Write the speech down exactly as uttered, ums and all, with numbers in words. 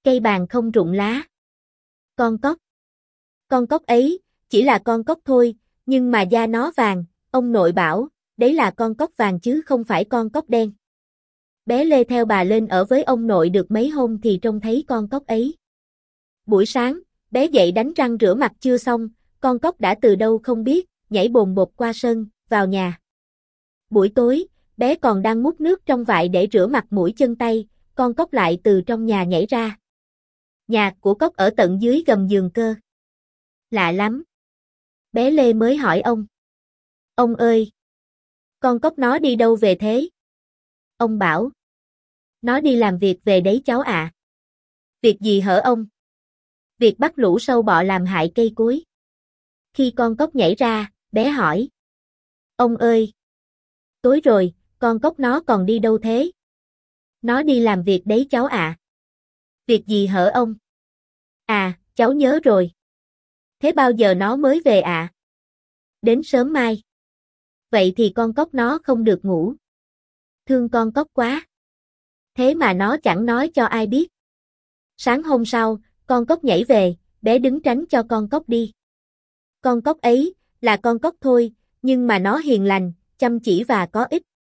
cây bàn không rụng lá. Con cóc. Con cóc ấy, chỉ là con cóc thôi, nhưng mà da nó vàng, ông nội bảo, đấy là con cóc vàng chứ không phải con cóc đen. Bé Lê theo bà lên ở với ông nội được mấy hôm thì trông thấy con cóc ấy. Buổi sáng, bé dậy đánh răng rửa mặt chưa xong, con cóc đã từ đâu không biết, nhảy bồn bột qua sân, vào nhà. Buổi tối, bé còn đang múc nước trong vại để rửa mặt mũi chân tay, con cóc lại từ trong nhà nhảy ra. Nhà của cóc ở tận dưới gầm giường cơ. Lạ lắm. Bé Lê mới hỏi ông. Ông ơi! Con cóc nó đi đâu về thế? Ông bảo. Nó đi làm việc về đấy cháu ạ. À. Việc gì hở ông? Việc bắt lũ sâu bọ làm hại cây cối. Khi con cóc nhảy ra, bé hỏi. Ông ơi! Tối rồi, con cóc nó còn đi đâu thế? Nó đi làm việc đấy cháu ạ. À. Việc gì hở ông? À, cháu nhớ rồi. Thế bao giờ nó mới về ạ? À? Đến sớm mai. Vậy thì con cóc nó không được ngủ. Thương con cóc quá. Thế mà nó chẳng nói cho ai biết. Sáng hôm sau, con cóc nhảy về, bé đứng tránh cho con cóc đi. Con cóc ấy, là con cóc thôi, nhưng mà nó hiền lành, chăm chỉ và có ích.